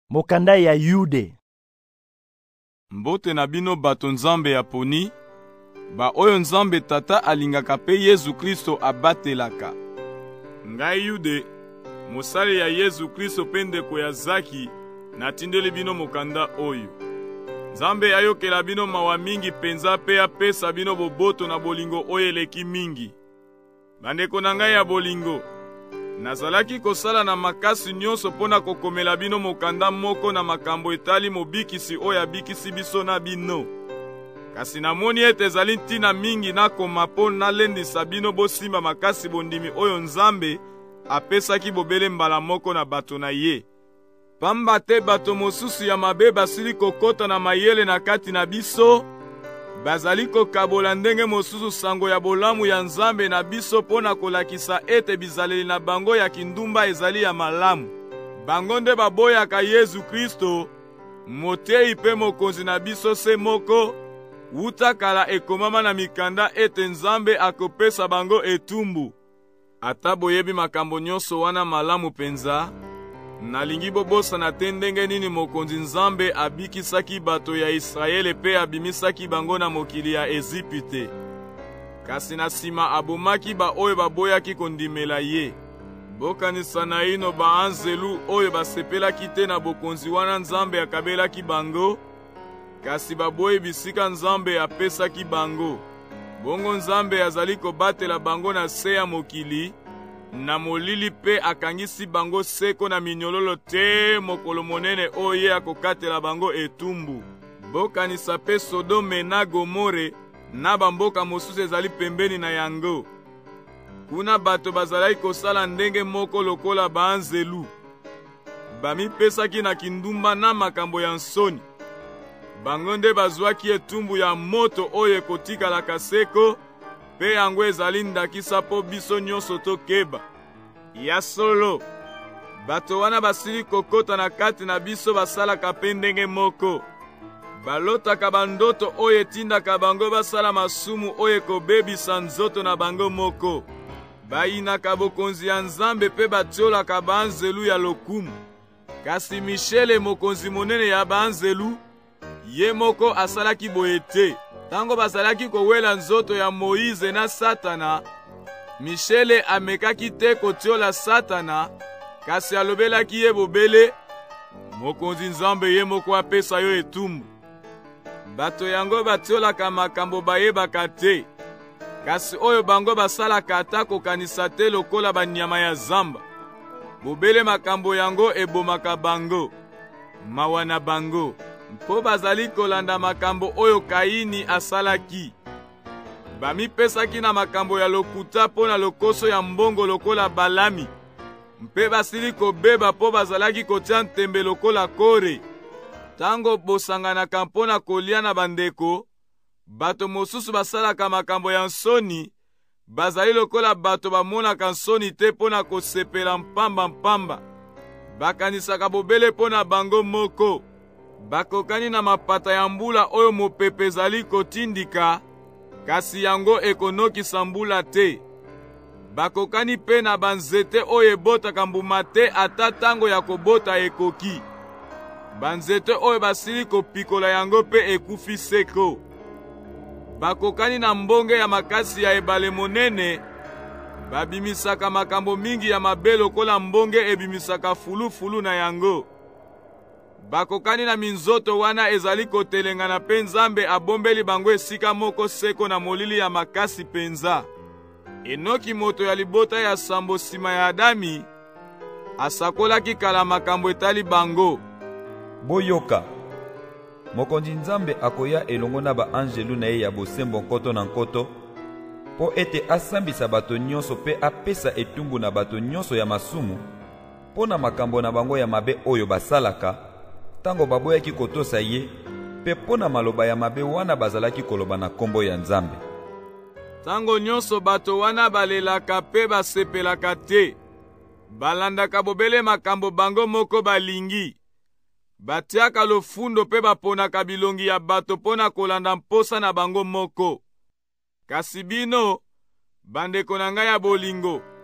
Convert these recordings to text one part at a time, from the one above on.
Mokanda ya Yude. Mbote na bino bato Nzambe ya poni, ba oyo Nzambe tata alingaka pe Yesu Kristo abatelaka. Ngai Yude, mosali ya Yesu Kristo pe ndeko ya Zaki, natindeli bino mokanda oyo. Nzambe ayokela bino mawa mingi penza pe apesa bino boboto na bolingo oyo eleki mingi. Bandeko na ngai ya bolingo, nazalaki kosala na makasi nyonso mpona kokomela bino mokanda moko na makambo etali mobikisi oyo abikisi biso na bino. Kasi namoni ete ezali ntina mingi nakoma mpo nalendisa bino bosimba makasi bondimi oyo Nzambe apesaki bobele mbala moko na bato na ye. Pamba te bato mosusu ya mabe basili kokota na mayele na kati na biso, bazali kokabola ndenge mosusu sango ya bolamu ya Nzambe na biso mpona kolakisa ete bizaleli na bango ya kindumba ezali ya malamu. Bango nde baboyaka Yesu Kristo, motei pe mokonzi na biso se moko, wuta kala ekomama na mikanda ete Nzambe akopesa bango etumbu. Ata boyebi makambo nyonso wana malamu penza, nalingi bobosana te ndenge nini mokonzi Nzambe abikisaki bato ya Israele pe abimisaki bango na mokili ya Ezipite. Kasi na sima abomaki ba oyo baboyaki kondimela ye. Bokanisa na ino baanzelu oyo basepelaki te na bokonzi wana Nzambe akabelaki bango, kasi baboyi bisika Nzambe apesaki bango. Bongo Nzambe azali kobatela bango na se ya mokili, na molili pe akangisi bango seko na minyololo te mokolo monene oye akokatela bango etumbu. Bokanisa pe Sodome na Gomore na bamboka mosusu ezali pembeni na yango. Kuna bato bazalaki kosala ndenge moko lokola baanzelu. Bamipesaki na kindumba na makambo ya nsoni. Bango nde bazwaki etumbu ya moto oyo ekotikalaka seko, pe yango ezali ndakisa po biso nyonso tokeba. Ya solo, bato wana basili kokota na kati na biso basalaka pe ndenge moko. Balotaka bandoto oyo etindaka bango basala masumu oyo ekobebisa nzoto na bango moko. Bayinaka bokonzi ya Nzambe pe batiolaka baanzelu ya lokumu. Kasi Michele mokonzi monene ya baanzelu, ye moko asalaki boye te. Tango bazalaki kowela nzoto ya Moize na Satana, Michele amekaki te kotiola Satana, kasi alobelaki ye bobele, mokonzi Nzambe ye moko apesa yo etumbu. Bato yango batiolaka makambo bayebaka te, kasi oyo bango basalaka ata kokanisa te lokola banyama ya zamba. Bobele makambo yango ebomaka bango, mawa na bango, mpo bazali kolanda makambo oyo Kaini asalaki. Bamipesaki na makambo ya lokuta mpo na lokoso ya mbongo lokola Balami, mpe basili kobeba mpo bazalaki kotia ntembe lokola Kore. Tango bosanganaka mpo na kolia na bandeko, bato mosusu basalaka makambo ya nsoni, bazali lokola bato bamonaka nsoni te mpo na kosepela mpamba. Bakanisaka bobele mpo na bango moko. Bakokani na mapata ya mbula oyo mopepe ezali kotindika, kasi yango ekonokisa mbula te. Bakokani pe na banzete oyo ebotaka mbuma te ata tango ya kobota ekoki. Banzete oyo basili kopikola yango pe ekufi seko. Bakokani na mbonge ya makasi ya ebale monene, babimisaka makambo mingi ya mabe lokola mbonge ebimisaka fulufulu na yango. Bakokani na minzoto wana ezali kotelengana pe Nzambe abombeli bango esika moko seko na molili ya makasi penza. Enoki moto ya libota ya sambo sima ya Adami asakolaki kala makambo etali bango. Boyoka, mokonzi Nzambe akoya elongo na baanjelu na ye ya bosembo nkoto na nkoto, po ete asambisa bato nyonso pe apesa etumbu na bato nyonso ya masumu, po na makambo na bango ya mabe oyo basalaka, tango baboyaki kotosa ye, pe po na maloba ya mabe wana bazalaki koloba na kombo ya Nzambe. Tango nyonso bato wana balelaka pe basepelaka te, balandaka bobele makambo bango moko balingi. Batiaka lofundo pe baponaka bilongi ya bato pona kolanda mposa na bango moko. Kasi bino, bandeko na ngai ya bolingo,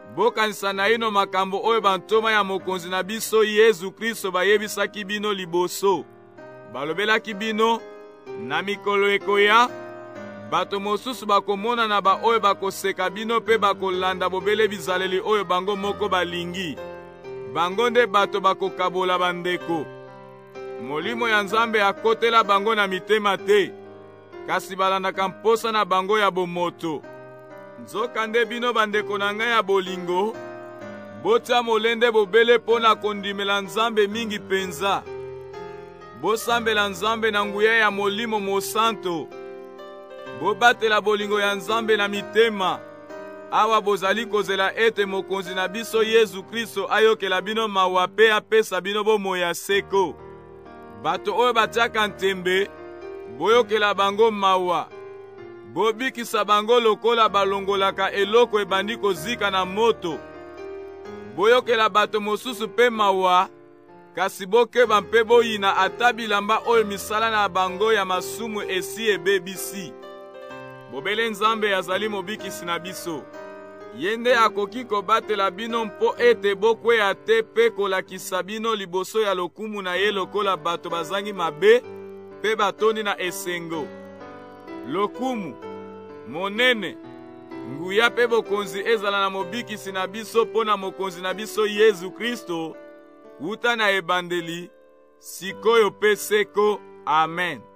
bokanisa na ino makambo oyo bantoma ya mokonzi na biso Yesu Kristo bayebisaki bino liboso. Balobelaki bino na mikolo ekoya bato mosusu bakomona na ba oyo bakoseka bino pe bakolanda bobele bizaleli oyo bango moko balingi. Bango nde bato bakokabola bandeko. Molimo ya Nzambe akotela bango na mitema te, kasi balandaka mposa na bango ya bomoto. Nzoka nde bino bandeko na ngai ya bolingo, botia molende bobele mpo na kondimela Nzambe mingi penza. Bosambela Nzambe na nguya ya Molimo Mosanto. Bobatela bolingo ya Nzambe na mitema. Awa bozali kozela ete mokonzi na biso Yesu Kristo ayokela bino mawa pe apesa bino bomoi ya seko. Bato oyo batiaka ntembe, boyokela bango mawa. Bobikisa bango lokola balongolaka eloko ebandi kozika na moto. Boyokela bato mosusu pe mawa, kasi bokeba mpe boyina ata bilamba oyo misala na bango ya masumu esi ebebisi. Bobele Nzambe azali mobikisi na biso. Ye nde akoki kobatela bino mpo ete bokweya te pe kolakisa bino liboso ya lokumu na ye lokola bato bazangi mabe pe batoni na esengo. Lokumu, monene, nguya pe bokonzi ezala na mobikisi na biso mpo na mokonzi na biso Yesu Kristo, wuta na ebandeli, sikoyo pe seko. Amen.